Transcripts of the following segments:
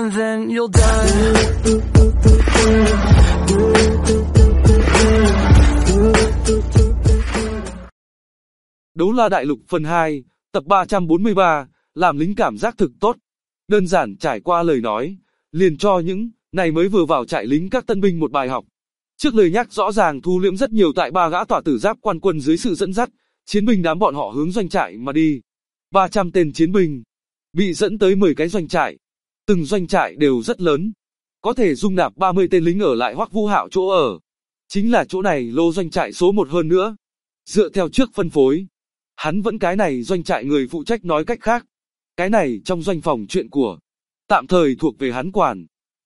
and then you'll die. Đấu La Đại Lục phần 2, tập 343, làm lính cảm giác thực tốt. Đơn giản trải qua lời nói, liền cho những này mới vừa vào trại lính các tân binh một bài học. Trước lời nhắc rõ ràng thu liễm rất nhiều tại ba gã tỏa tử giáp quan quân dưới sự dẫn dắt, chiến binh đám bọn họ hướng doanh trại mà đi. 300 tên chiến binh bị dẫn tới 10 cái doanh trại. Từng doanh trại đều rất lớn, có thể dung nạp 30 tên lính ở lại Hoắc Vũ Hạo chỗ ở. Chính là chỗ này lô doanh trại số 1 hơn nữa. Dựa theo trước phân phối, hắn vẫn cái này doanh trại người phụ trách, nói cách khác, cái này trong doanh phòng chuyện của tạm thời thuộc về hắn quản.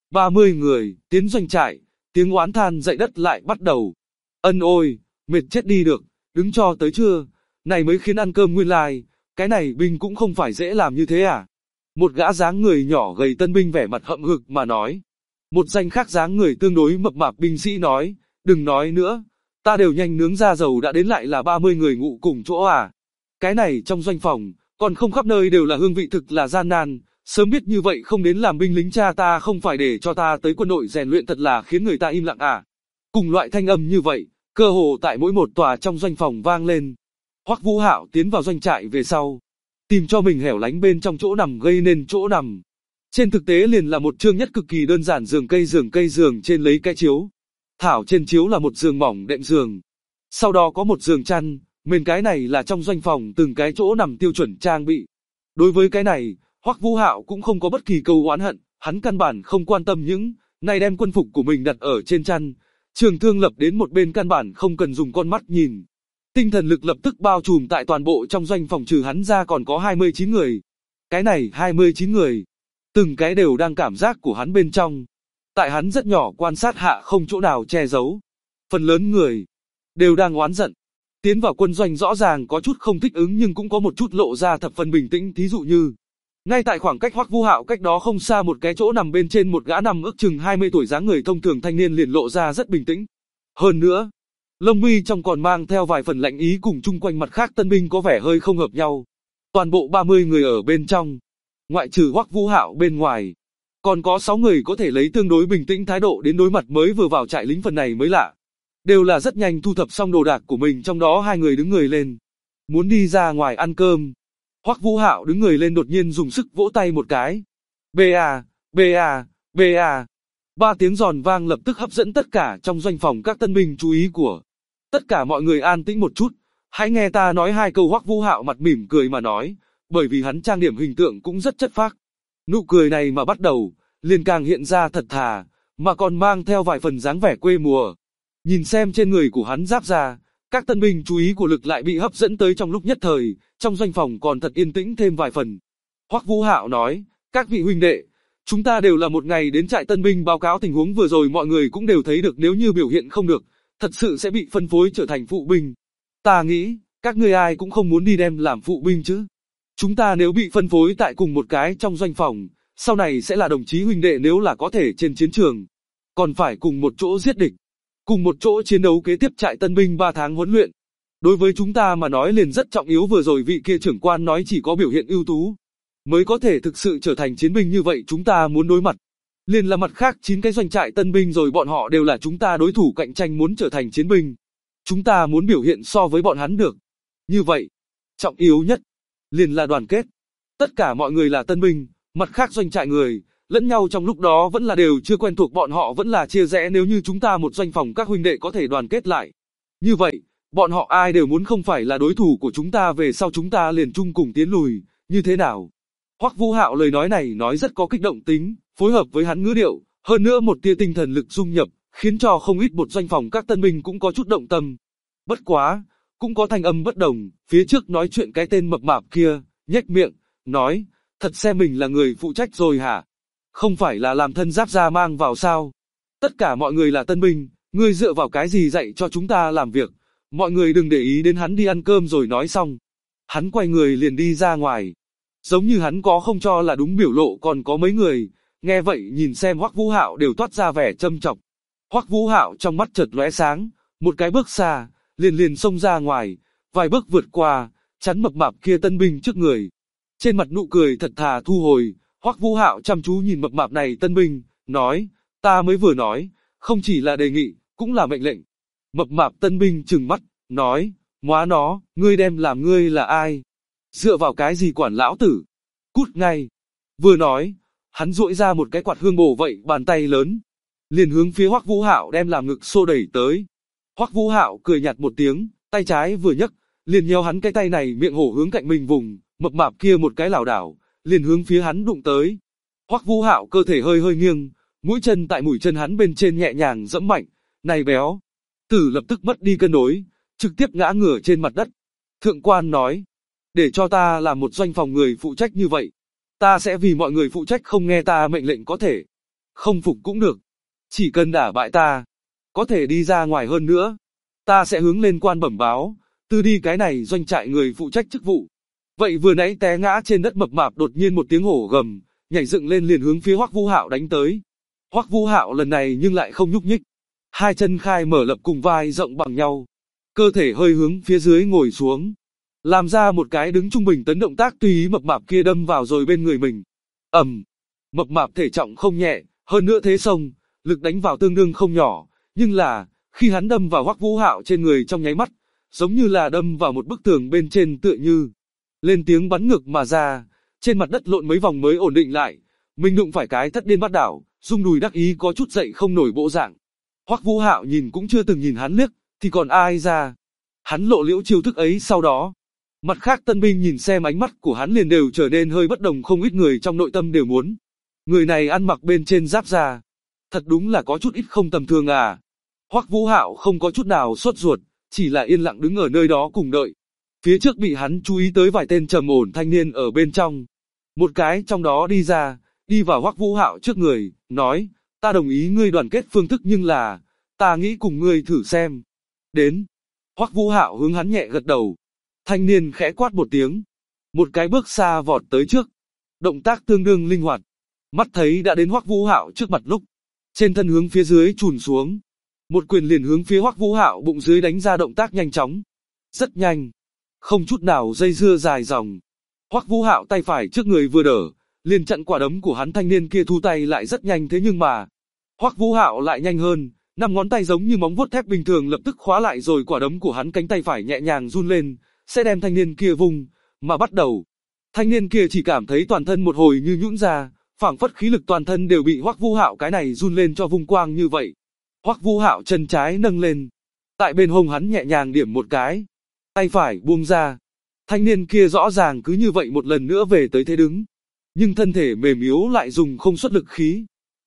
30 người tiến doanh trại, tiếng oán than dậy đất lại bắt đầu. Ân ôi, mệt chết đi được, đứng cho tới trưa, này mới khiến ăn cơm, nguyên lai, cái này binh cũng không phải dễ làm như thế à. Một gã dáng người nhỏ gầy tân binh vẻ mặt hậm hực mà nói. Một danh khác dáng người tương đối mập mạp binh sĩ nói, đừng nói nữa, ta đều nhanh nướng ra dầu đã đến, lại là 30 người ngủ cùng chỗ à. Cái này trong doanh phòng, còn không khắp nơi đều là hương vị, thực là gian nan, sớm biết như vậy không đến làm binh lính, cha ta không phải để cho ta tới quân đội rèn luyện, thật là khiến người ta im lặng à. Cùng loại thanh âm như vậy, cơ hồ tại mỗi một tòa trong doanh phòng vang lên. Hoắc Vũ Hạo tiến vào doanh trại về sau, tìm cho mình hẻo lánh bên trong chỗ nằm gây nên chỗ nằm. Trên thực tế liền là một chương nhất cực kỳ đơn giản giường giường trên lấy cái chiếu. Thảo trên chiếu là một giường mỏng đệm giường. Sau đó có một giường chăn, mền, cái này là trong doanh phòng từng cái chỗ nằm tiêu chuẩn trang bị. Đối với cái này, Hoắc Vũ Hạo cũng không có bất kỳ câu oán hận, hắn căn bản không quan tâm những này, đem quân phục của mình đặt ở trên chăn, trường thương lập đến một bên, căn bản không cần dùng con mắt nhìn. Tinh thần lực lập tức bao trùm tại toàn bộ trong doanh phòng, trừ hắn ra còn có 29 người. Cái này 29 người, từng cái đều đang cảm giác của hắn bên trong. Tại hắn rất nhỏ quan sát hạ không chỗ nào che giấu. Phần lớn người đều đang oán giận. Tiến vào quân doanh rõ ràng có chút không thích ứng, nhưng cũng có một chút lộ ra thập phần bình tĩnh, thí dụ như ngay tại khoảng cách Hoắc Vũ Hạo cách đó không xa một cái chỗ nằm bên trên một gã nằm ước chừng 20 tuổi dáng người thông thường thanh niên liền lộ ra rất bình tĩnh. Hơn nữa, lông mi trong còn mang theo vài phần lạnh ý, cùng chung quanh mặt khác tân binh có vẻ hơi không hợp nhau. Toàn bộ 30 người ở bên trong, ngoại trừ Hoắc Vũ Hạo bên ngoài, còn có 6 người có thể lấy tương đối bình tĩnh thái độ đến đối mặt mới vừa vào trại lính, phần này mới lạ. Đều là rất nhanh thu thập xong đồ đạc của mình, trong đó 2 người đứng người lên, muốn đi ra ngoài ăn cơm. Hoắc Vũ Hạo đứng người lên đột nhiên dùng sức vỗ tay một cái. Ba, ba, ba. 3 tiếng giòn vang lập tức hấp dẫn tất cả trong doanh phòng các tân binh chú ý của. Tất cả mọi người an tĩnh một chút, hãy nghe ta nói 2 câu. Hoắc Vũ Hạo mặt mỉm cười mà nói, bởi vì hắn trang điểm hình tượng cũng rất chất phác. Nụ cười này mà bắt đầu, liền càng hiện ra thật thà, mà còn mang theo vài phần dáng vẻ quê mùa. Nhìn xem trên người của hắn giáp ra, các tân binh chú ý của lực lại bị hấp dẫn tới, trong lúc nhất thời, trong doanh phòng còn thật yên tĩnh thêm vài phần. Hoắc Vũ Hạo nói, các vị huynh đệ, chúng ta đều là một ngày đến trại tân binh báo cáo tình huống vừa rồi, mọi người cũng đều thấy được, nếu như biểu hiện không được, thật sự sẽ bị phân phối trở thành phụ binh. Ta nghĩ, các ngươi ai cũng không muốn đi đem làm phụ binh chứ. Chúng ta nếu bị phân phối tại cùng một cái trong doanh phòng, sau này sẽ là đồng chí huynh đệ, nếu là có thể trên chiến trường, còn phải cùng một chỗ giết địch, cùng một chỗ chiến đấu kế tiếp trại tân binh 3 tháng huấn luyện. Đối với chúng ta mà nói liền rất trọng yếu, vừa rồi vị kia trưởng quan nói chỉ có biểu hiện ưu tú mới có thể thực sự trở thành chiến binh, như vậy chúng ta muốn đối mặt liền là mặt khác 9 cái doanh trại tân binh rồi, bọn họ đều là chúng ta đối thủ cạnh tranh muốn trở thành chiến binh. Chúng ta muốn biểu hiện so với bọn hắn được. Như vậy, trọng yếu nhất liền là đoàn kết. Tất cả mọi người là tân binh, mặt khác doanh trại người, lẫn nhau trong lúc đó vẫn là đều chưa quen thuộc, bọn họ vẫn là chia rẽ. Nếu như chúng ta một doanh phòng các huynh đệ có thể đoàn kết lại, như vậy, bọn họ ai đều muốn không phải là đối thủ của chúng ta, về sau chúng ta liền chung cùng tiến lùi, như thế nào? Hoắc Vũ Hạo lời nói này nói rất có kích động tính, phối hợp với hắn ngữ điệu, hơn nữa một tia tinh thần lực dung nhập, khiến cho không ít một doanh phòng các tân binh cũng có chút động tâm. Bất quá, cũng có thanh âm bất đồng, phía trước nói chuyện cái tên mập mạp kia, nhếch miệng, nói, thật xem mình là người phụ trách rồi hả? Không phải là làm thân giáp ra mang vào sao? Tất cả mọi người là tân binh, ngươi dựa vào cái gì dạy cho chúng ta làm việc? Mọi người đừng để ý đến hắn, đi ăn cơm rồi nói xong. Hắn quay người liền đi ra ngoài. Giống như hắn có không cho là đúng biểu lộ, còn có mấy người, nghe vậy nhìn xem Hoắc Vũ Hạo đều toát ra vẻ châm chọc. Hoắc Vũ Hạo trong mắt chợt lóe sáng, một cái bước xa, liền xông ra ngoài, vài bước vượt qua, chắn mập mạp kia tân binh trước người. Trên mặt nụ cười thật thà thu hồi, Hoắc Vũ Hạo chăm chú nhìn mập mạp này tân binh, nói, ta mới vừa nói, không chỉ là đề nghị, cũng là mệnh lệnh. Mập mạp tân binh trừng mắt, nói, móa nó, ngươi đem làm ngươi là ai? Dựa vào cái gì quản lão tử? Cút ngay. Vừa nói, hắn duỗi ra một cái quạt hương bổ vậy bàn tay lớn, liền hướng phía Hoắc Vũ Hạo đem làm ngực xô đẩy tới. Hoắc Vũ Hạo cười nhạt một tiếng, tay trái vừa nhấc, liền nhéo hắn cái tay này miệng hổ hướng cạnh mình vùng, mập mạp kia một cái lảo đảo, liền hướng phía hắn đụng tới. Hoắc Vũ Hạo cơ thể hơi hơi nghiêng, mũi chân tại mũi chân hắn bên trên nhẹ nhàng giẫm mạnh, này béo tử lập tức mất đi cân đối, trực tiếp ngã ngửa trên mặt đất. Thượng quan nói, để cho ta làm một doanh phòng người phụ trách như vậy, ta sẽ vì mọi người phụ trách không nghe ta mệnh lệnh có thể, không phục cũng được, chỉ cần đả bại ta, có thể đi ra ngoài hơn nữa, ta sẽ hướng lên quan bẩm báo, từ đi cái này doanh trại người phụ trách chức vụ. Vậy vừa nãy té ngã trên đất mập mạp đột nhiên một tiếng hổ gầm, nhảy dựng lên liền hướng phía Hoắc Vũ Hạo đánh tới. Hoắc Vũ Hạo lần này nhưng lại không nhúc nhích, hai chân khai mở lập cùng vai rộng bằng nhau, cơ thể hơi hướng phía dưới ngồi xuống, làm ra một cái đứng trung bình tấn động tác tùy ý mập mạp kia đâm vào rồi bên người mình. Mập mạp thể trọng không nhẹ, hơn nữa thế sông, lực đánh vào tương đương không nhỏ, nhưng là, khi hắn đâm vào Hoắc Vũ Hạo trên người trong nháy mắt, giống như là đâm vào một bức tường bên trên tựa như, lên tiếng bắn ngược mà ra, trên mặt đất lộn mấy vòng mới ổn định lại, mình đụng phải cái thất điên bắt đảo, rung đùi đắc ý có chút dậy không nổi bộ dạng. Hoắc Vũ Hạo nhìn cũng chưa từng nhìn hắn liếc, thì còn ai ra. Hắn lộ liễu chiêu thức ấy sau đó. Mặt khác tân binh nhìn xem ánh mắt của hắn liền đều trở nên hơi bất đồng, không ít người trong nội tâm đều muốn. Người này ăn mặc bên trên giáp da, thật đúng là có chút ít không tầm thường à. Hoắc Vũ Hạo không có chút nào sốt ruột, chỉ là yên lặng đứng ở nơi đó cùng đợi. Phía trước bị hắn chú ý tới vài tên trầm ổn thanh niên ở bên trong. Một cái trong đó đi ra, đi vào Hoắc Vũ Hạo trước người, nói, ta đồng ý ngươi đoàn kết phương thức nhưng là, ta nghĩ cùng ngươi thử xem. Đến. Hoắc Vũ Hạo hướng hắn nhẹ gật đầu. Thanh niên khẽ quát một tiếng. Một cái bước xa vọt tới trước. Động tác tương đương linh hoạt. Mắt thấy đã đến Hoắc Vũ Hạo trước mặt lúc. Trên thân hướng phía dưới chùn xuống. Một quyền liền hướng phía Hoắc Vũ Hạo bụng dưới đánh ra, động tác nhanh chóng. Rất nhanh. Không chút nào dây dưa dài dòng. Hoắc Vũ Hạo tay phải trước người vừa đỡ, liền chặn quả đấm của hắn. Thanh niên kia thu tay lại rất nhanh, thế nhưng mà Hoắc Vũ Hạo lại nhanh hơn, năm ngón tay giống như móng vuốt thép bình thường lập tức khóa lại rồi quả đấm của hắn. Cánh tay phải nhẹ nhàng run lên, sẽ đem thanh niên kia vùng, mà bắt đầu. Thanh niên kia chỉ cảm thấy toàn thân một hồi như nhũn ra, phảng phất khí lực toàn thân đều bị Hoắc Vũ Hạo cái này run lên cho vung quang như vậy. Hoắc Vũ Hạo chân trái nâng lên, tại bên hông hắn nhẹ nhàng điểm một cái, tay phải buông ra. Thanh niên kia rõ ràng cứ như vậy một lần nữa về tới thế đứng, nhưng thân thể mềm yếu lại dùng không xuất lực khí.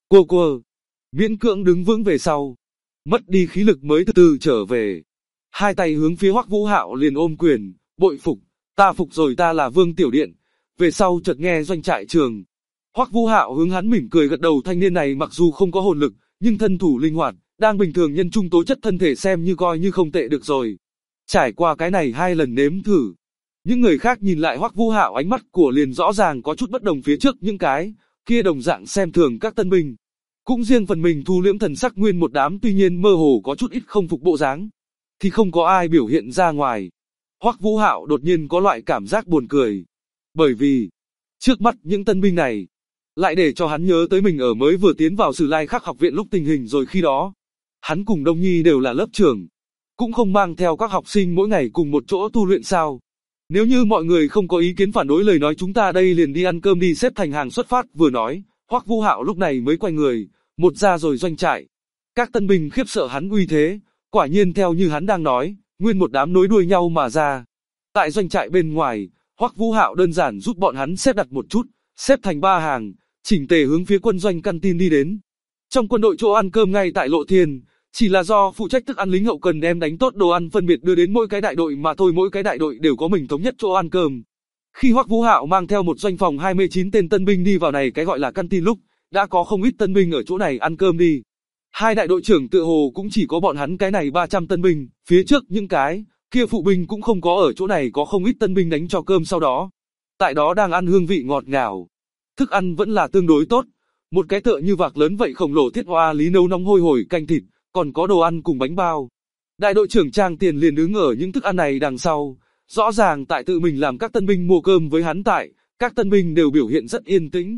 Cô miễn cưỡng đứng vững về sau, mất đi khí lực mới từ từ trở về. Hai tay hướng phía Hoắc Vũ Hạo liền ôm quyền, bội phục, ta phục rồi, ta là Vương Tiểu Điện. Về sau chợt nghe doanh trại trường. Hoắc Vũ Hạo hướng hắn mỉm cười gật đầu. Thanh niên này mặc dù không có hồn lực, nhưng thân thủ linh hoạt, đang bình thường nhân trung tố chất thân thể xem như coi như không tệ được rồi. Trải qua cái này hai lần nếm thử, những người khác nhìn lại Hoắc Vũ Hạo ánh mắt của liền rõ ràng có chút bất đồng. Phía trước những cái kia đồng dạng xem thường các tân binh, cũng riêng phần mình thu liễm thần sắc nguyên một đám, tuy nhiên mơ hồ có chút ít không phục bộ dáng, thì không có ai biểu hiện ra ngoài. Hoắc Vũ Hạo đột nhiên có loại cảm giác buồn cười, bởi vì trước mắt những tân binh này lại để cho hắn nhớ tới mình ở mới vừa tiến vào Sử Lai Khắc học viện lúc tình hình rồi. Khi đó hắn cùng Đông Nhi đều là lớp trưởng, cũng không mang theo các học sinh mỗi ngày cùng một chỗ tu luyện sao. Nếu như mọi người không có ý kiến phản đối lời nói, chúng ta đây liền đi ăn cơm đi, xếp thành hàng xuất phát. Vừa nói, Hoắc Vũ Hạo lúc này mới quay người, một ra rồi doanh trại. Các tân binh khiếp sợ hắn uy thế, quả nhiên theo như hắn đang nói, nguyên một đám nối đuôi nhau mà ra. Tại doanh trại bên ngoài, Hoắc Vũ Hạo đơn giản giúp bọn hắn xếp đặt một chút, xếp thành ba hàng, chỉnh tề hướng phía quân doanh canteen đi đến. Trong quân đội chỗ ăn cơm ngay tại Lộ Thiên, chỉ là do phụ trách thức ăn lính hậu cần đem đánh tốt đồ ăn phân biệt đưa đến mỗi cái đại đội mà thôi, mỗi cái đại đội đều có mình thống nhất chỗ ăn cơm. Khi Hoắc Vũ Hạo mang theo một doanh phòng 29 tên tân binh đi vào này cái gọi là canteen lúc, đã có không ít tân binh ở chỗ này ăn cơm đi. Hai đại đội trưởng tựa hồ cũng chỉ có bọn hắn cái này 300 tân binh, phía trước những cái kia phụ binh cũng không có ở chỗ này, có không ít tân binh đánh cho cơm sau đó. Tại đó đang ăn hương vị ngọt ngào. Thức ăn vẫn là tương đối tốt. Một cái tựa như vạc lớn vậy khổng lồ thiết hoa lý nấu nóng hôi hổi canh thịt, còn có đồ ăn cùng bánh bao. Đại đội trưởng Trang Tiền liền đứng ở những thức ăn này đằng sau, rõ ràng tại tự mình làm các tân binh mua cơm với hắn tại, các tân binh đều biểu hiện rất yên tĩnh.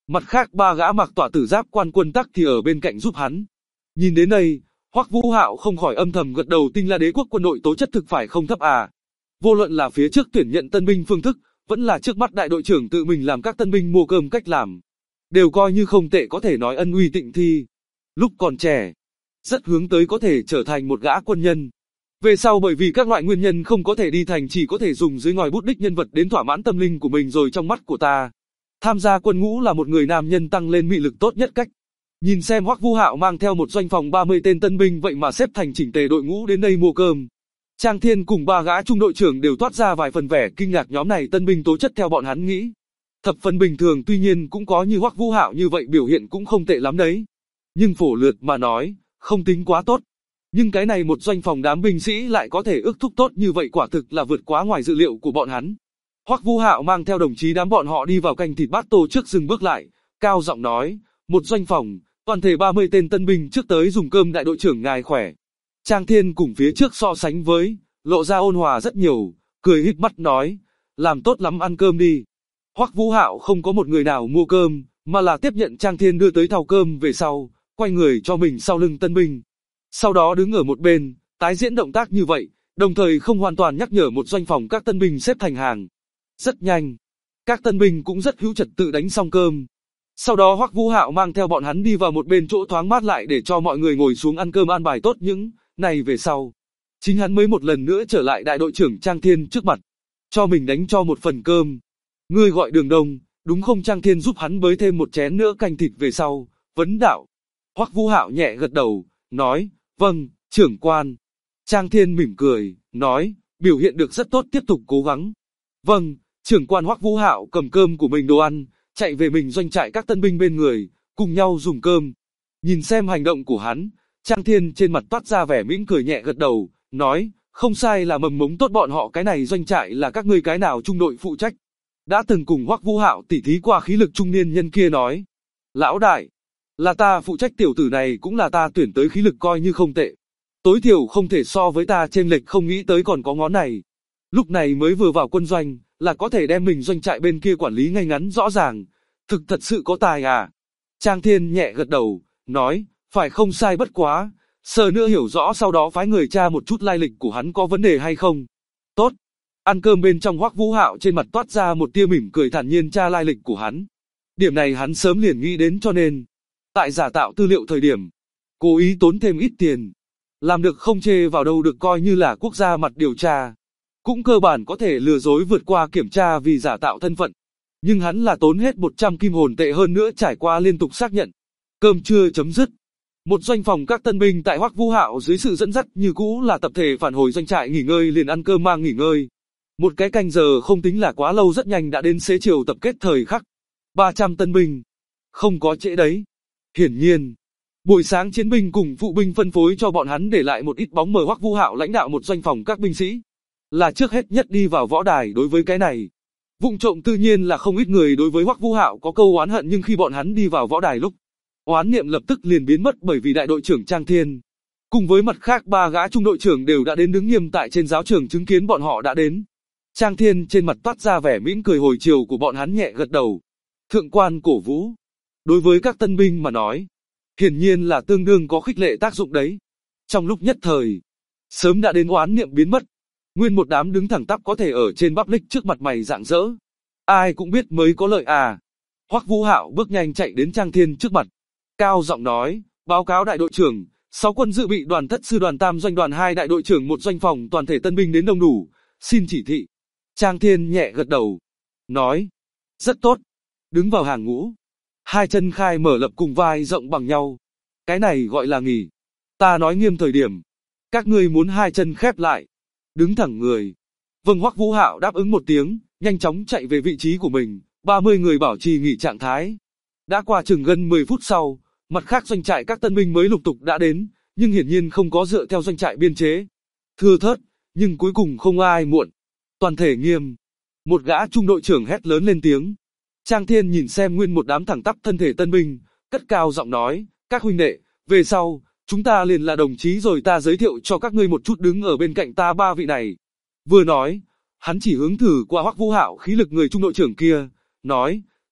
Mặt khác ba gã mặc tỏa tử giáp quan quân tắc thì ở bên cạnh giúp hắn. Nhìn đến đây, Hoắc Vũ Hạo không khỏi âm thầm gật đầu, Tinh La Đế quốc quân đội tố chất thực phải không thấp à. Vô luận là phía trước tuyển nhận tân binh phương thức, vẫn là trước mắt đại đội trưởng tự mình làm các tân binh mua cơm cách làm, đều coi như không tệ, có thể nói ân uy tịnh thi. Lúc còn trẻ, rất hướng tới có thể trở thành một gã quân nhân. Về sau bởi vì các loại nguyên nhân không có thể đi thành, chỉ có thể dùng dưới ngòi bút đích nhân vật đến thỏa mãn tâm linh của mình rồi. Trong mắt của ta, tham gia quân ngũ là một người nam nhân tăng lên mị lực tốt nhất cách. Nhìn xem Hoắc Vũ Hạo mang theo một doanh phòng 30 tên tân binh vậy mà xếp thành chỉnh tề đội ngũ đến đây mua cơm. Trang Thiên cùng ba gã trung đội trưởng đều toát ra vài phần vẻ kinh ngạc, nhóm này tân binh tố chất theo bọn hắn nghĩ thập phần bình thường, tuy nhiên cũng có như Hoắc Vũ Hạo như vậy biểu hiện cũng không tệ lắm đấy. Nhưng phổ lượt mà nói, không tính quá tốt. Nhưng cái này một doanh phòng đám binh sĩ lại có thể ước thúc tốt như vậy, quả thực là vượt quá ngoài dự liệu của bọn hắn. Hoắc Vũ Hạo mang theo đồng chí đám bọn họ đi vào canh thịt bát tô trước, dừng bước lại, cao giọng nói, một doanh phòng, toàn thể 30 tên tân binh trước tới dùng cơm, đại đội trưởng ngài khỏe. Trang Thiên cùng phía trước so sánh với, lộ ra ôn hòa rất nhiều, cười híp mắt nói, làm tốt lắm, ăn cơm đi. Hoắc Vũ Hạo không có một người nào mua cơm, mà là tiếp nhận Trang Thiên đưa tới thau cơm về sau, quay người cho mình sau lưng tân binh. Sau đó đứng ở một bên, tái diễn động tác như vậy, đồng thời không hoàn toàn nhắc nhở một doanh phòng các tân binh xếp thành hàng. Rất nhanh, các tân binh cũng rất hữu trật tự đánh xong cơm. Sau đó Hoắc Vũ Hạo mang theo bọn hắn đi vào một bên chỗ thoáng mát lại để cho mọi người ngồi xuống ăn cơm, an bài tốt những này về sau. Chính hắn mới một lần nữa trở lại đại đội trưởng Trang Thiên trước mặt, cho mình đánh cho một phần cơm. Ngươi gọi Đường Đông, đúng không? Trang Thiên giúp hắn bới thêm một chén nữa canh thịt về sau, vấn đạo. Hoắc Vũ Hạo nhẹ gật đầu, nói, vâng, trưởng quan. Trang Thiên mỉm cười, nói, biểu hiện được rất tốt, tiếp tục cố gắng. Vâng, trưởng quan. Hoắc Vũ Hạo cầm cơm của mình đồ ăn, chạy về mình doanh trại các tân binh bên người, cùng nhau dùng cơm. Nhìn xem hành động của hắn, Trang Thiên trên mặt toát ra vẻ mỉm cười, nhẹ gật đầu, nói, không sai, là mầm mống tốt, bọn họ cái này doanh trại là các ngươi cái nào trung đội phụ trách? Đã từng cùng Hoắc Vũ Hạo tỉ thí qua khí lực trung niên nhân kia nói, lão đại, là ta phụ trách, tiểu tử này cũng là ta tuyển tới, khí lực coi như không tệ. Tối thiểu không thể so với ta chênh lệch, không nghĩ tới còn có ngón này. Lúc này mới vừa vào quân doanh, là có thể đem mình doanh trại bên kia quản lý ngay ngắn rõ ràng. Thực thật sự có tài à? Trang Thiên nhẹ gật đầu, nói, phải không sai, bất quá, sờ nữa hiểu rõ sau đó phái người tra một chút lai lịch của hắn có vấn đề hay không. Tốt. Ăn cơm bên trong, Hoắc Vũ Hạo trên mặt toát ra một tia mỉm cười, thản nhiên tra lai lịch của hắn. Điểm này hắn sớm liền nghĩ đến, cho nên tại giả tạo tư liệu thời điểm, cố ý tốn thêm ít tiền. Làm được không chê vào đâu được, coi như là quốc gia mặt điều tra. Cũng cơ bản có thể lừa dối vượt qua kiểm tra vì giả tạo thân phận. Nhưng hắn là tốn hết 100 kim hồn tệ, hơn nữa trải qua liên tục xác nhận. Cơm trưa chấm dứt. Một doanh phòng các tân binh tại Hoắc Vũ Hạo dưới sự dẫn dắt như cũ là tập thể phản hồi doanh trại nghỉ ngơi, liền ăn cơm mang nghỉ ngơi. Một cái canh giờ không tính là quá lâu, rất nhanh đã đến xế chiều tập kết thời khắc. 300 tân binh. Không có trễ đấy. Hiển nhiên, buổi sáng chiến binh cùng phụ binh phân phối cho bọn hắn để lại một ít bóng mờ. Hoắc Vũ Hạo lãnh đạo một doanh phòng các binh sĩ, là trước hết nhất đi vào võ đài. Đối với cái này, vụng trộm tự nhiên là không ít người đối với Hoắc Vũ Hạo có câu oán hận, nhưng khi bọn hắn đi vào võ đài lúc, oán niệm lập tức liền biến mất, bởi vì đại đội trưởng Trang Thiên cùng với mặt khác ba gã trung đội trưởng đều đã đến, đứng nghiêm tại trên giáo trường chứng kiến bọn họ đã đến. Trang Thiên trên mặt toát ra vẻ mỉm cười hồi chiều của bọn hắn, nhẹ gật đầu. Thượng quan cổ vũ, đối với các tân binh mà nói, hiển nhiên là tương đương có khích lệ tác dụng đấy. Trong lúc nhất thời, sớm đã đến oán niệm biến mất. Nguyên một đám đứng thẳng tắp có thể ở trên public trước mặt mày rạng rỡ. Ai cũng biết mới có lợi à. Hoắc Vũ Hạo bước nhanh chạy đến Trang Thiên trước mặt, cao giọng nói, báo cáo đại đội trưởng, 6 quân dự bị đoàn thất sư đoàn tam doanh đoàn 2 đại đội trưởng một doanh phòng toàn thể tân binh đến đông đủ, xin chỉ thị. Trang Thiên nhẹ gật đầu, nói, rất tốt, đứng vào hàng ngũ, hai chân khai mở lập cùng vai rộng bằng nhau. Cái này gọi là nghỉ. Ta nói nghiêm thời điểm, các ngươi muốn hai chân khép lại, đứng thẳng người. Vâng. Hoắc Vũ Hạo đáp ứng một tiếng, nhanh chóng chạy về vị trí của mình. 30 người bảo trì nghỉ trạng thái. Đã qua chừng gần 10 phút sau, mặt khác doanh trại các tân binh mới lục tục đã đến, nhưng hiển nhiên không có dựa theo doanh trại biên chế. Thưa thớt, nhưng cuối cùng không ai muộn. Toàn thể nghiêm. Một gã trung đội trưởng hét lớn lên tiếng. Trang Thiên nhìn xem nguyên một đám thẳng tắp thân thể tân binh, cất cao giọng nói, các huynh đệ, về sau, chúng ta liền là đồng chí rồi, ta giới thiệu cho các ngươi một chút, đứng ở bên cạnh ta ba vị này. Vừa nói, hắn chỉ hướng thử qua Hoắc Vũ Hạo khí lực người trung đội trưởng kia, nói,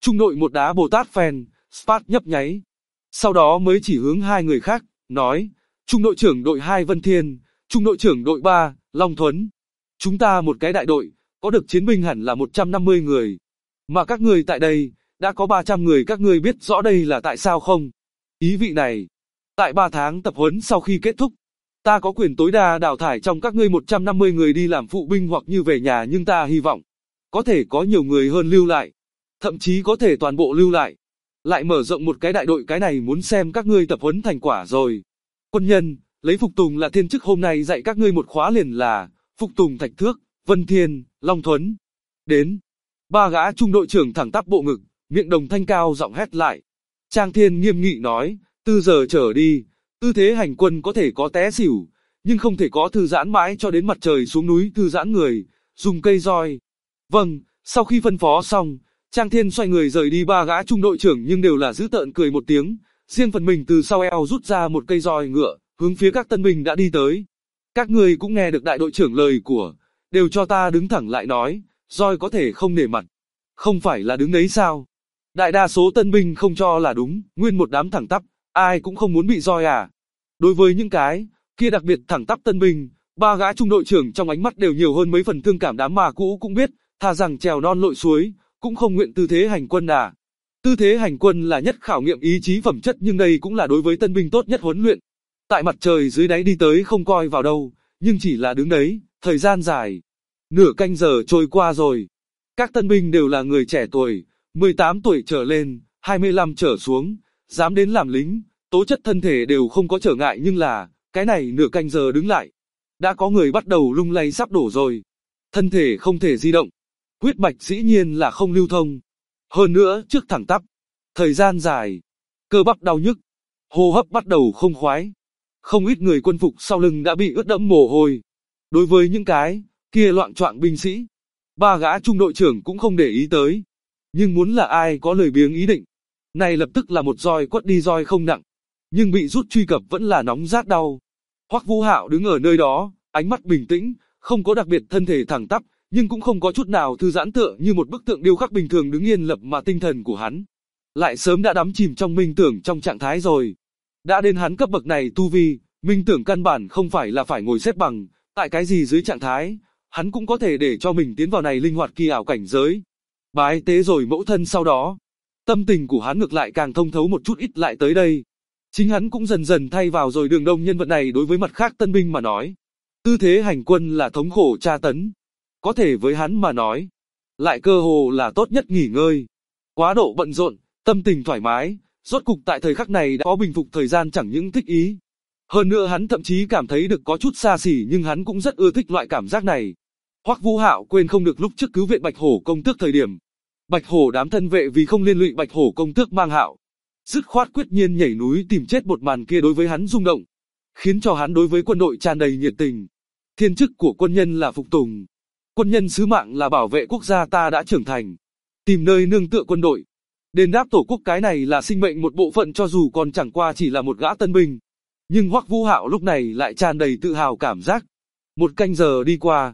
Trung đội một đá Bồ Tát phèn, Spat nhấp nháy. Sau đó mới chỉ hướng hai người khác, nói, Trung đội trưởng đội 2 Vân Thiên, Trung đội trưởng đội 3, Long Thuấn. Chúng ta một cái đại đội, có được chiến binh hẳn là 150 người. Mà các ngươi tại đây, đã có 300 người, các ngươi biết rõ đây là tại sao không? Ý vị này, tại 3 tháng tập huấn sau khi kết thúc, ta có quyền tối đa đào thải trong các ngươi 150 người đi làm phụ binh hoặc như về nhà, nhưng ta hy vọng, có thể có nhiều người hơn lưu lại. Thậm chí có thể toàn bộ lưu lại. Lại mở rộng một cái đại đội, cái này muốn xem các ngươi tập huấn thành quả rồi. Quân nhân, lấy phục tùng là thiên chức, hôm nay dạy các ngươi một khóa liền là, phục tùng Thạch Thước, Vân Thiên, Long Thuấn. Đến. Ba gã trung đội trưởng thẳng tắp bộ ngực, miệng đồng thanh cao giọng hét lại. Trang Thiên nghiêm nghị nói, từ giờ trở đi, tư thế hành quân có thể có té xỉu, nhưng không thể có thư giãn mãi cho đến mặt trời xuống núi thư giãn người, dùng cây roi. Vâng, sau khi phân phó xong, Trang Thiên xoay người rời đi, ba gã trung đội trưởng nhưng đều là dữ tợn cười một tiếng, riêng phần mình từ sau eo rút ra một cây roi ngựa, hướng phía các tân binh đã đi tới. Các ngươi cũng nghe được đại đội trưởng lời của, đều cho ta đứng thẳng lại nói, roi có thể không nể mặt. Không phải là đứng đấy sao? Đại đa số tân binh không cho là đúng, nguyên một đám thẳng tắp, ai cũng không muốn bị roi à. Đối với những cái kia đặc biệt thẳng tắp tân binh, ba gã trung đội trưởng trong ánh mắt đều nhiều hơn mấy phần thương cảm, đám mà cũ cũng biết, thà rằng trèo non lội suối, cũng không nguyện tư thế hành quân à. Tư thế hành quân là nhất khảo nghiệm ý chí phẩm chất, nhưng đây cũng là đối với tân binh tốt nhất huấn luyện. Tại mặt trời dưới đáy đi tới không coi vào đâu, nhưng chỉ là đứng đấy, thời gian dài. Nửa canh giờ trôi qua rồi. Các tân binh đều là người trẻ tuổi, 18 tuổi trở lên, 25 trở xuống, dám đến làm lính, tố chất thân thể đều không có trở ngại, nhưng là, cái này nửa canh giờ đứng lại. Đã có người bắt đầu lung lay sắp đổ rồi. Thân thể không thể di động. Huyết mạch dĩ nhiên là không lưu thông. Hơn nữa, trước thẳng tắp. Thời gian dài. Cơ bắp đau nhức. Hô hấp bắt đầu không khoái. Không ít người quân phục sau lưng đã bị ướt đẫm mồ hôi. Đối với những cái kia loạng choạng binh sĩ, ba gã trung đội trưởng cũng không để ý tới. Nhưng muốn là ai có lười biếng ý định, này lập tức là một roi quất đi, roi không nặng, nhưng bị rút truy cập vẫn là nóng rát đau. Hoắc Vũ Hạo đứng ở nơi đó, ánh mắt bình tĩnh, không có đặc biệt, thân thể thẳng tắp, nhưng cũng không có chút nào thư giãn, tựa như một bức tượng điêu khắc bình thường đứng yên lập, mà tinh thần của hắn lại sớm đã đắm chìm trong minh tưởng, trong trạng thái rồi. Đã đến hắn cấp bậc này tu vi, minh tưởng căn bản không phải là phải ngồi xếp bằng, tại cái gì dưới trạng thái, hắn cũng có thể để cho mình tiến vào này linh hoạt kỳ ảo cảnh giới. Bái tế rồi mẫu thân sau đó, tâm tình của hắn ngược lại càng thông thấu một chút, ít lại tới đây. Chính hắn cũng dần dần thay vào rồi Đường Đông nhân vật này. Đối với mặt khác tân binh mà nói, tư thế hành quân là thống khổ tra tấn. Có thể với hắn mà nói, lại cơ hồ là tốt nhất nghỉ ngơi. Quá độ bận rộn, tâm tình thoải mái, rốt cục tại thời khắc này đã có bình phục, thời gian chẳng những thích ý. Hơn nữa hắn thậm chí cảm thấy được có chút xa xỉ, nhưng hắn cũng rất ưa thích loại cảm giác này. Hoắc Vũ Hạo quên không được lúc trước cứu viện Bạch Hổ công tước thời điểm. Bạch Hổ đám thân vệ vì không liên lụy Bạch Hổ công tước mang Hạo, dứt khoát quyết nhiên nhảy núi tìm chết, một màn kia đối với hắn rung động, khiến cho hắn đối với quân đội tràn đầy nhiệt tình. Thiên chức của quân nhân là phục tùng. Quân nhân sứ mạng là bảo vệ quốc gia, ta đã trưởng thành. Tìm nơi nương tựa quân đội. Đền đáp tổ quốc, cái này là sinh mệnh một bộ phận, cho dù còn chẳng qua chỉ là một gã tân binh. Nhưng Hoắc Vũ Hạo lúc này lại tràn đầy tự hào cảm giác. Một canh giờ đi qua.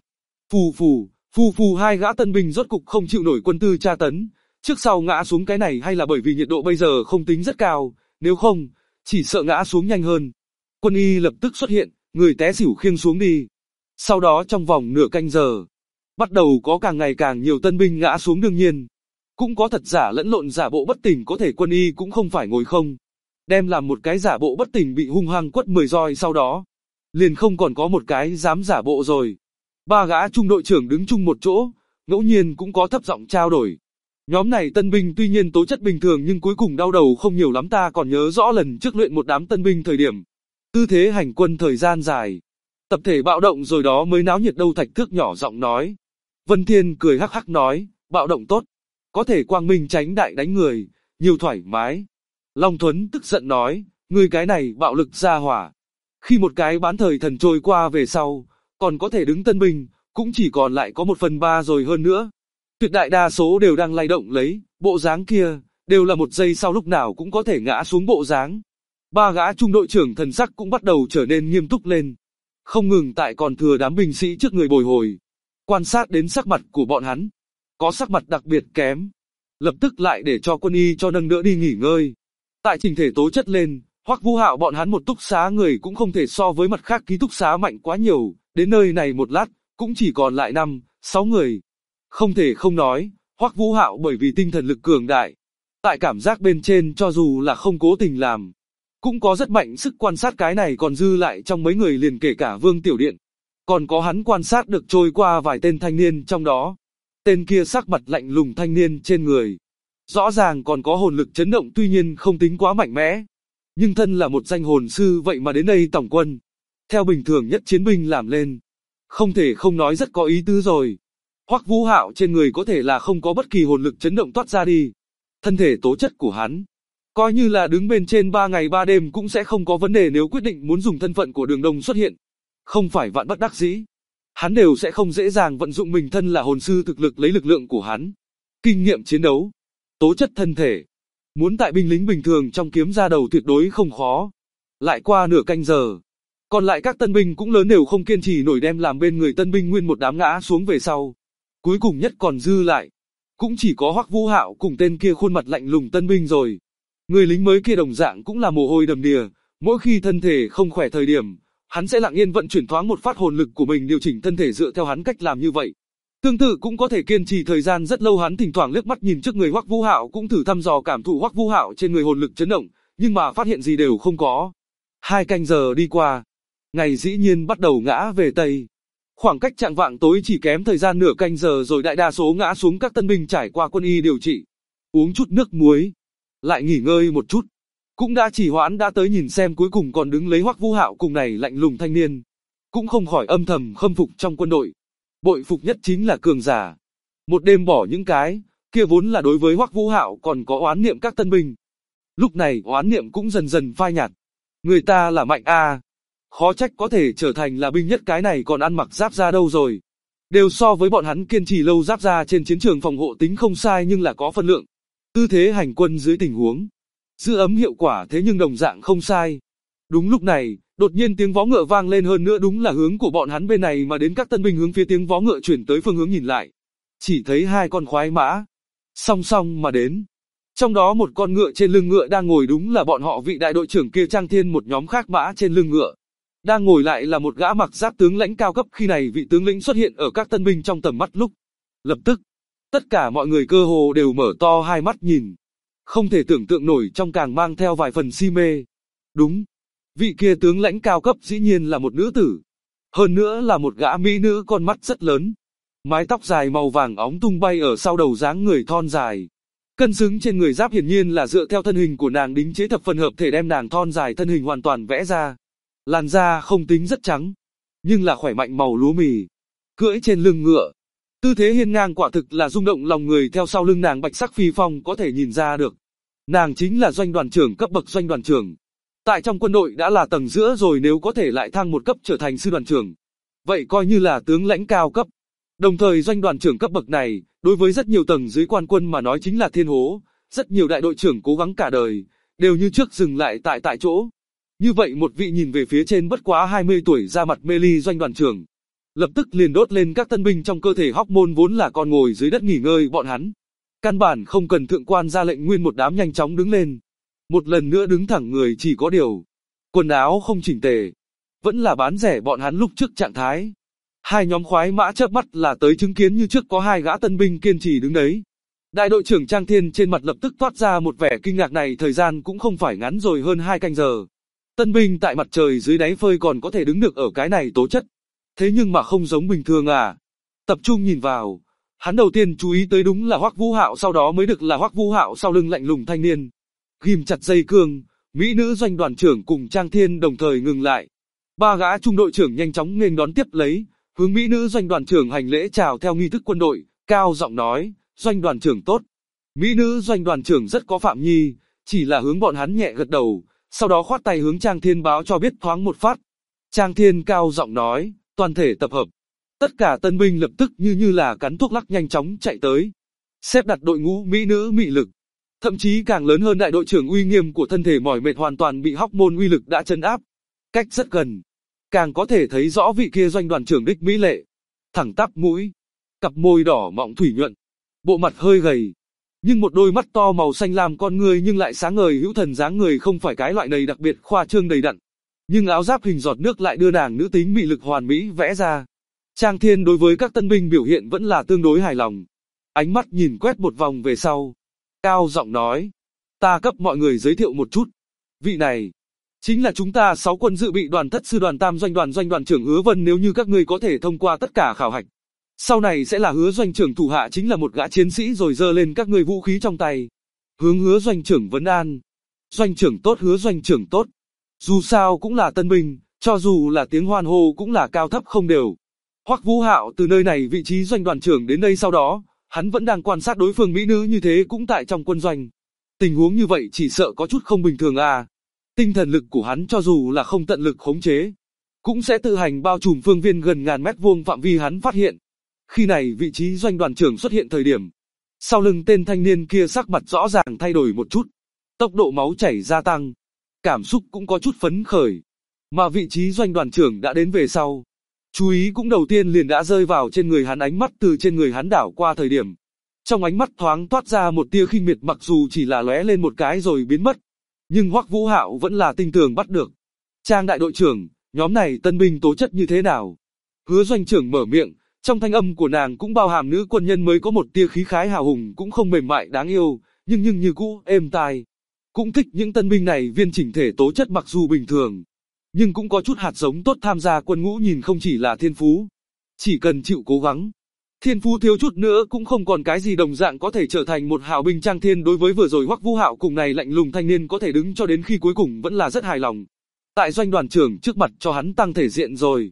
Phù phù, hai gã tân binh rốt cục không chịu nổi quân tư tra tấn. Trước sau ngã xuống, cái này hay là bởi vì nhiệt độ bây giờ không tính rất cao, nếu không, chỉ sợ ngã xuống nhanh hơn. Quân y lập tức xuất hiện, người té xỉu khiêng xuống đi. Sau đó trong vòng nửa canh giờ, bắt đầu có càng ngày càng nhiều tân binh ngã xuống, đương nhiên. Cũng có thật giả lẫn lộn, giả bộ bất tỉnh, có thể quân y cũng không phải ngồi không. Đem làm một cái giả bộ bất tỉnh bị hung hăng quất 10 roi, sau đó liền không còn có một cái dám giả bộ rồi. Ba gã trung đội trưởng đứng chung một chỗ, ngẫu nhiên cũng có thấp giọng trao đổi. Nhóm này tân binh tuy nhiên tố chất bình thường nhưng cuối cùng đau đầu không nhiều lắm, ta còn nhớ rõ lần trước luyện một đám tân binh thời điểm. Tư thế hành quân thời gian dài. Tập thể bạo động rồi đó mới náo nhiệt đâu, Thạch Thước nhỏ giọng nói. Vân Thiên cười hắc hắc nói, bạo động tốt. Có thể quang minh tránh đại đánh người, nhiều thoải mái. Long Thuấn tức giận nói, ngươi cái này bạo lực ra hỏa. Khi một cái bán thời thần trôi qua về sau, còn có thể đứng tân binh, cũng chỉ còn lại có 1/3 rồi, hơn nữa. Tuyệt đại đa số đều đang lay động lấy, bộ dáng kia, đều là một giây sau lúc nào cũng có thể ngã xuống bộ dáng. Ba gã trung đội trưởng thần sắc cũng bắt đầu trở nên nghiêm túc lên. Không ngừng tại còn thừa đám binh sĩ trước người bồi hồi. Quan sát đến sắc mặt của bọn hắn. Có sắc mặt đặc biệt kém. lập tức lại để cho quân y cho nâng đỡ đi nghỉ ngơi. Tại chỉnh thể tố chất lên, Hoắc Vũ Hạo bọn hắn một túc xá người cũng không thể so với mặt khác ký túc xá mạnh quá nhiều, đến nơi này một lát, cũng chỉ còn lại 5, 6 người. Không thể không nói, Hoắc Vũ Hạo bởi vì tinh thần lực cường đại, tại cảm giác bên trên cho dù là không cố tình làm, cũng có rất mạnh sức quan sát, cái này còn dư lại trong mấy người liền kể cả Vương Tiểu Điện. Còn có hắn quan sát được trôi qua vài tên thanh niên trong đó. Tên kia sắc mặt lạnh lùng thanh niên trên người. Rõ ràng còn có hồn lực chấn động, tuy nhiên không tính quá mạnh mẽ. Nhưng thân là một danh hồn sư vậy mà đến đây tổng quân. Theo bình thường nhất chiến binh làm lên. Không thể không nói rất có ý tứ rồi. Hoắc Vũ Hạo trên người có thể là không có bất kỳ hồn lực chấn động toát ra đi. Thân thể tố chất của hắn, coi như là đứng bên trên 3 ngày 3 đêm cũng sẽ không có vấn đề nếu quyết định muốn dùng thân phận của Đường Đông xuất hiện. Không phải vạn bất đắc dĩ, hắn đều sẽ không dễ dàng vận dụng mình thân là hồn sư thực lực lấy lực lượng của hắn. Kinh nghiệm chiến đấu, tố chất thân thể, muốn tại binh lính bình thường trong kiếm ra đầu tuyệt đối không khó. Lại qua nửa canh giờ, còn lại các tân binh cũng lớn đều không kiên trì nổi, đem làm bên người tân binh nguyên một đám ngã xuống về sau. Cuối cùng nhất còn dư lại, cũng chỉ có Hoắc Vũ Hạo cùng tên kia khuôn mặt lạnh lùng tân binh rồi. Người lính mới kia đồng dạng cũng là mồ hôi đầm đìa, mỗi khi thân thể không khỏe thời điểm, hắn sẽ lặng yên vận chuyển thoáng một phát hồn lực của mình điều chỉnh thân thể dựa theo hắn cách làm như vậy. Tương tự cũng có thể kiên trì thời gian rất lâu, hắn thỉnh thoảng liếc mắt nhìn trước người Hoắc Vũ Hạo cũng thử thăm dò cảm thụ Hoắc Vũ Hạo trên người hồn lực chấn động, nhưng mà phát hiện gì đều không có. 2 canh giờ đi qua, ngày dĩ nhiên bắt đầu ngã về Tây. Khoảng cách chạng vạng tối chỉ kém thời gian nửa canh giờ rồi, đại đa số ngã xuống các tân binh trải qua quân y điều trị, uống chút nước muối, lại nghỉ ngơi một chút, cũng đã chỉ hoãn đã tới nhìn xem cuối cùng còn đứng lấy Hoắc Vũ Hạo cùng này lạnh lùng thanh niên, cũng không khỏi âm thầm khâm phục trong quân đội. Bội phục nhất chính là cường giả. Một đêm bỏ những cái kia vốn là đối với Hoắc Vũ Hạo còn có oán niệm các tân binh. Lúc này oán niệm cũng dần dần phai nhạt. Người ta là mạnh a, khó trách có thể trở thành là binh nhất, cái này còn ăn mặc giáp da đâu rồi. Đều so với bọn hắn kiên trì lâu giáp da trên chiến trường phòng hộ tính không sai nhưng là có phân lượng. Tư thế hành quân dưới tình huống giữ ấm hiệu quả thế nhưng đồng dạng không sai. Đúng lúc này, đột nhiên tiếng vó ngựa vang lên, hơn nữa đúng là hướng của bọn hắn bên này mà đến, các tân binh hướng phía tiếng vó ngựa chuyển tới phương hướng nhìn lại. Chỉ thấy 2 con khoái mã song song mà đến. Trong đó một con ngựa trên lưng ngựa đang ngồi đúng là bọn họ vị đại đội trưởng kia Trang Thiên, một nhóm khác mã trên lưng ngựa đang ngồi lại là một gã mặc giáp tướng lãnh cao cấp. Khi này vị tướng lĩnh xuất hiện ở các tân binh trong tầm mắt lúc, lập tức tất cả mọi người cơ hồ đều mở to hai mắt nhìn, không thể tưởng tượng nổi, trong càng mang theo vài phần si mê. Đúng, vị kia tướng lãnh cao cấp dĩ nhiên là một nữ tử, hơn nữa là một gã mỹ nữ, con mắt rất lớn, mái tóc dài màu vàng óng tung bay ở sau đầu, dáng người thon dài, cân xứng trên người giáp hiển nhiên là dựa theo thân hình của nàng đính chế thập phần hợp thể, đem nàng thon dài thân hình hoàn toàn vẽ ra. Làn da không tính rất trắng, nhưng là khỏe mạnh màu lúa mì, cưỡi trên lưng ngựa, tư thế hiên ngang quả thực là rung động lòng người. Theo sau lưng nàng bạch sắc phi phong có thể nhìn ra được, nàng chính là doanh đoàn trưởng cấp bậc doanh đoàn trưởng. Tại trong quân đội đã là tầng giữa rồi, nếu có thể lại thăng một cấp trở thành sư đoàn trưởng, vậy coi như là tướng lãnh cao cấp. Đồng thời doanh đoàn trưởng cấp bậc này, đối với rất nhiều tầng dưới quan quân mà nói chính là thiên hố, rất nhiều đại đội trưởng cố gắng cả đời, đều như trước dừng lại tại chỗ. Như vậy một vị nhìn về phía trên bất quá 20 tuổi ra mặt mê ly doanh đoàn trưởng, lập tức liền đốt lên các tân binh trong cơ thể hormone, vốn là còn ngồi dưới đất nghỉ ngơi bọn hắn. Căn bản không cần thượng quan ra lệnh, nguyên một đám nhanh chóng đứng lên. Một lần nữa đứng thẳng người, chỉ có điều, quần áo không chỉnh tề, vẫn là bán rẻ bọn hắn lúc trước trạng thái. Hai nhóm khoái mã chớp mắt là tới, chứng kiến như trước có 2 gã tân binh kiên trì đứng đấy. Đại đội trưởng Trang Thiên trên mặt lập tức toát ra một vẻ kinh ngạc, này thời gian cũng không phải ngắn rồi, hơn 2 canh giờ. Tân binh tại mặt trời dưới đáy phơi còn có thể đứng được ở cái này tố chất. Thế nhưng mà không giống bình thường à. Tập trung nhìn vào, hắn đầu tiên chú ý tới đúng là Hoắc Vũ Hạo, sau đó mới được là Hoắc Vũ Hạo sau lưng lạnh lùng thanh niên. Ghim chặt dây cương, mỹ nữ doanh đoàn trưởng cùng Trang Thiên đồng thời ngừng lại. 3 gã trung đội trưởng nhanh chóng nghênh đón tiếp lấy, hướng mỹ nữ doanh đoàn trưởng hành lễ chào theo nghi thức quân đội, cao giọng nói, doanh đoàn trưởng tốt. Mỹ nữ doanh đoàn trưởng rất có phạm nhi, chỉ là hướng bọn hắn nhẹ gật đầu, sau đó khoát tay hướng Trang Thiên báo cho biết thoáng một phát. Trang Thiên cao giọng nói, toàn thể tập hợp. Tất cả tân binh lập tức như là cắn thuốc lắc nhanh chóng chạy tới. Xếp đặt đội ngũ mỹ nữ mị lực, thậm chí càng lớn hơn đại đội trưởng uy nghiêm của thân thể mỏi mệt hoàn toàn bị hormone uy lực đã chấn áp. Cách rất gần, càng có thể thấy rõ vị kia doanh đoàn trưởng đích mỹ lệ, thẳng tắp mũi, cặp môi đỏ mọng thủy nhuận, bộ mặt hơi gầy, nhưng một đôi mắt to màu xanh lam con người nhưng lại sáng ngời hữu thần, dáng người không phải cái loại này đặc biệt khoa trương đầy đặn, nhưng áo giáp hình giọt nước lại đưa nàng nữ tính mị lực hoàn mỹ vẽ ra. Trang Thiên đối với các tân binh biểu hiện vẫn là tương đối hài lòng. Ánh mắt nhìn quét một vòng về sau, cao giọng nói, ta cấp mọi người giới thiệu một chút. Vị này chính là chúng ta 6 quân dự bị đoàn thất sư đoàn tam doanh đoàn trưởng Hứa Vân, nếu như các ngươi có thể thông qua tất cả khảo hạch, sau này sẽ là Hứa doanh trưởng thủ hạ chính là một gã chiến sĩ, rồi giơ lên các ngươi vũ khí trong tay, hướng Hứa doanh trưởng vấn an. Doanh trưởng tốt, Hứa doanh trưởng tốt. Dù sao cũng là tân binh, cho dù là tiếng hoan hô cũng là cao thấp không đều. Hoắc Vũ Hạo từ nơi này vị trí doanh đoàn trưởng đến đây sau đó, hắn vẫn đang quan sát đối phương mỹ nữ như thế cũng tại trong quân doanh. Tình huống như vậy chỉ sợ có chút không bình thường à. Tinh thần lực của hắn cho dù là không tận lực khống chế, cũng sẽ tự hành bao trùm phương viên gần ngàn mét vuông phạm vi hắn phát hiện. Khi này vị trí doanh đoàn trưởng xuất hiện thời điểm, sau lưng tên thanh niên kia sắc mặt rõ ràng thay đổi một chút, tốc độ máu chảy gia tăng, cảm xúc cũng có chút phấn khởi. Mà vị trí doanh đoàn trưởng đã đến về sau, chú ý cũng đầu tiên liền đã rơi vào trên người hắn, ánh mắt từ trên người hắn đảo qua thời điểm, trong ánh mắt thoáng toát ra một tia khinh miệt, mặc dù chỉ là lóe lên một cái rồi biến mất, nhưng Hoắc Vũ Hạo vẫn là tinh tường bắt được. Trang đại đội trưởng, nhóm này tân binh tố chất như thế nào? Hứa doanh trưởng mở miệng, trong thanh âm của nàng cũng bao hàm nữ quân nhân mới có một tia khí khái hào hùng, cũng không mềm mại đáng yêu, nhưng như cũ êm tai. Cũng thích những tân binh này viên chỉnh thể tố chất mặc dù bình thường, nhưng cũng có chút hạt giống tốt, tham gia quân ngũ nhìn không chỉ là thiên phú, chỉ cần chịu cố gắng, thiên phú thiếu chút nữa cũng không còn cái gì, đồng dạng có thể trở thành một hảo binh. Trang Thiên đối với vừa rồi Hoắc Vũ Hạo cùng này lạnh lùng thanh niên có thể đứng cho đến khi cuối cùng vẫn là rất hài lòng. Tại doanh đoàn trưởng trước mặt cho hắn tăng thể diện rồi.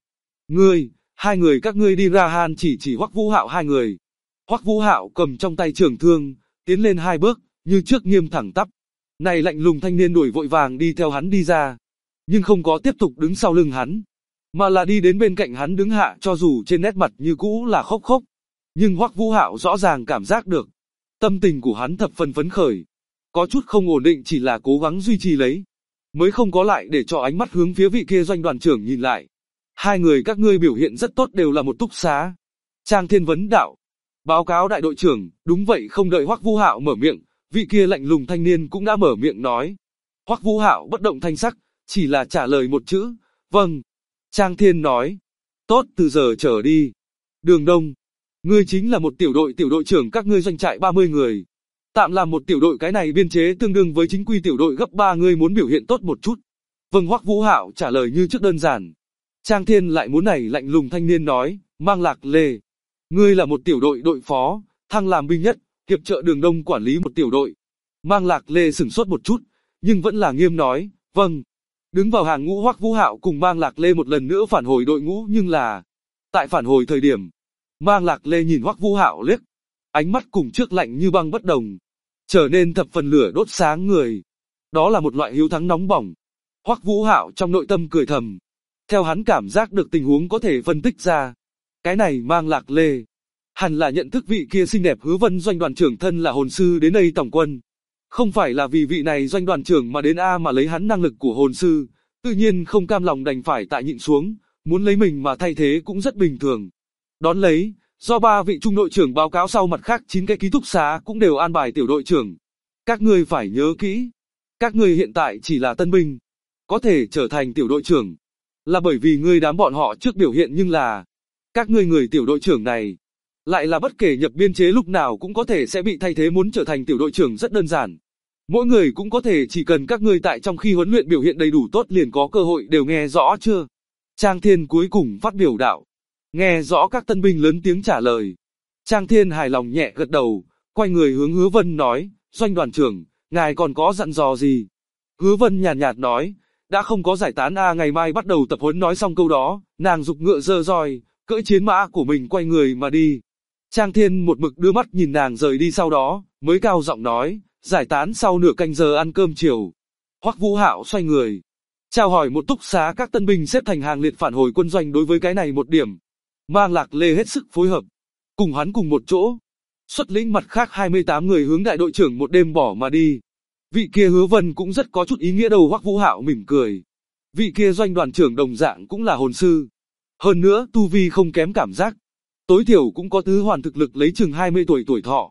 Hai người các ngươi đi ra. Han chỉ Hoắc Vũ Hạo hai người. Hoắc Vũ Hạo cầm trong tay trường thương, tiến lên 2 bước, như trước nghiêm thẳng tắp. Này lạnh lùng thanh niên đuổi vội vàng đi theo hắn đi ra, nhưng không có tiếp tục đứng sau lưng hắn, mà là đi đến bên cạnh hắn đứng hạ, cho dù trên nét mặt như cũ là khóc khóc. Nhưng Hoắc Vũ Hạo rõ ràng cảm giác được, tâm tình của hắn thập phần phấn khởi, có chút không ổn định, chỉ là cố gắng duy trì lấy, mới không có lại để cho ánh mắt hướng phía vị kia doanh đoàn trưởng nhìn lại. Hai người các ngươi biểu hiện rất tốt, đều là một túc xá. Trang Thiên vấn đạo. Báo cáo đại đội trưởng, đúng vậy. Không đợi Hoắc Vũ Hạo mở miệng, vị kia lạnh lùng thanh niên cũng đã mở miệng nói. Hoắc Vũ Hạo bất động thanh sắc, chỉ là trả lời một chữ, vâng. Trang Thiên nói, tốt, từ giờ trở đi, Đường Đông, ngươi chính là một tiểu đội trưởng các ngươi doanh trại 30 người. Tạm làm một tiểu đội, cái này biên chế tương đương với chính quy tiểu đội gấp 3, ngươi muốn biểu hiện tốt một chút. Vâng. Hoắc Vũ Hạo trả lời như trước đơn giản. Trang Thiên lại muốn này lạnh lùng thanh niên nói, Mang Lạc Lê, ngươi là một tiểu đội đội phó, thăng làm binh nhất, hiệp trợ Đường Đông quản lý một tiểu đội. Mang Lạc Lê sửng sốt một chút, nhưng vẫn là nghiêm nói, vâng. Đứng vào hàng ngũ Hoắc Vũ Hạo cùng Mang Lạc Lê một lần nữa phản hồi đội ngũ, nhưng là tại phản hồi thời điểm, Mang Lạc Lê nhìn Hoắc Vũ Hạo liếc, ánh mắt cùng trước lạnh như băng bất đồng, trở nên thập phần lửa đốt sáng người. Đó là một loại hiếu thắng nóng bỏng. Hoắc Vũ Hạo trong nội tâm cười thầm. Theo hắn cảm giác được tình huống có thể phân tích ra, cái này Mang Lạc Lê hẳn là nhận thức vị kia xinh đẹp Hứa Vân doanh đoàn trưởng thân là hồn sư đến đây tổng quân. Không phải là vì vị này doanh đoàn trưởng mà đến mà lấy hắn năng lực của hồn sư, tự nhiên không cam lòng đành phải tại nhịn xuống, muốn lấy mình mà thay thế cũng rất bình thường. Đón lấy, do 3 vị trung đội trưởng báo cáo sau, mặt khác 9 cái ký túc xá cũng đều an bài tiểu đội trưởng. Các ngươi phải nhớ kỹ, các ngươi hiện tại chỉ là tân binh, có thể trở thành tiểu đội trưởng là bởi vì ngươi đám bọn họ trước biểu hiện, nhưng là các ngươi người tiểu đội trưởng này lại là bất kể nhập biên chế lúc nào cũng có thể sẽ bị thay thế, muốn trở thành tiểu đội trưởng rất đơn giản. Mỗi người cũng có thể, chỉ cần các ngươi tại trong khi huấn luyện biểu hiện đầy đủ tốt liền có cơ hội, đều nghe rõ chưa? Trang Thiên cuối cùng phát biểu đạo. Nghe rõ. Các tân binh lớn tiếng trả lời. Trang Thiên hài lòng nhẹ gật đầu, quay người hướng Hứa Vân nói, doanh đoàn trưởng, ngài còn có dặn dò gì? Hứa Vân nhàn nhạt nói, đã không có giải tán ngày mai bắt đầu tập huấn. Nói xong câu đó, nàng giục ngựa giơ roi, cưỡi chiến mã của mình quay người mà đi. Trang Thiên một mực đưa mắt nhìn nàng rời đi, sau đó mới cao giọng nói, giải tán sau nửa canh giờ ăn cơm chiều. Hoắc Vũ Hạo xoay người, chào hỏi một túc xá các tân binh xếp thành hàng liệt phản hồi quân doanh. Đối với cái này một điểm, Mang Lạc Lê hết sức phối hợp, cùng hắn cùng một chỗ, xuất lĩnh mặt khác 28 người hướng đại đội trưởng một đêm bỏ mà đi. Vị kia Hứa Vân cũng rất có chút ý nghĩa đầu. Hoắc Vũ Hạo mỉm cười. Vị kia doanh đoàn trưởng đồng dạng cũng là hồn sư, hơn nữa tu vi không kém, cảm giác tối thiểu cũng có tứ hoàn thực lực, lấy chừng 20 tuổi thọ.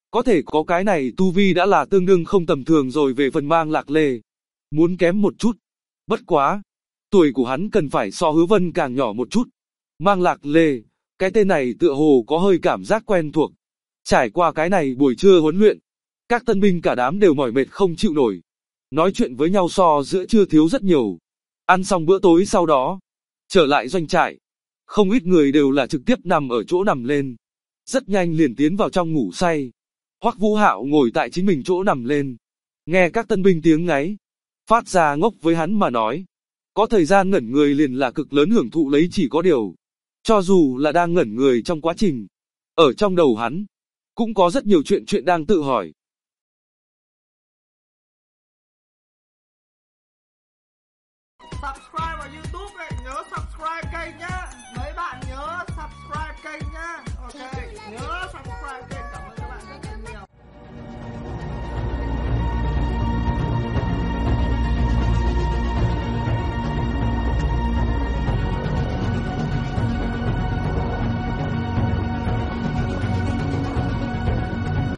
Có thể có cái này tu vi đã là tương đương không tầm thường rồi. Về phần Mang Lạc Lê, muốn kém một chút. Bất quá, tuổi của hắn cần phải so Hứa Vân càng nhỏ một chút. Mang Lạc Lê, cái tên này tựa hồ có hơi cảm giác quen thuộc. Trải qua cái này buổi trưa huấn luyện, các tân binh cả đám đều mỏi mệt không chịu nổi. Nói chuyện với nhau so giữa trưa thiếu rất nhiều. Ăn xong bữa tối sau đó, trở lại doanh trại. Không ít người đều là trực tiếp nằm ở chỗ nằm lên. Rất nhanh liền tiến vào trong ngủ say. Hoắc Vũ Hạo ngồi tại chính mình chỗ nằm lên. Nghe các tân binh tiếng ngáy. Phát ra ngốc với hắn mà nói. Có thời gian ngẩn người liền là cực lớn hưởng thụ lấy, chỉ có điều. Cho dù là đang ngẩn người trong quá trình. Ở trong đầu hắn, cũng có rất nhiều chuyện đang tự hỏi. Subscribe vào YouTube này, nhớ subscribe kênh nhá. Mấy bạn nhớ subscribe kênh nhá. Ok.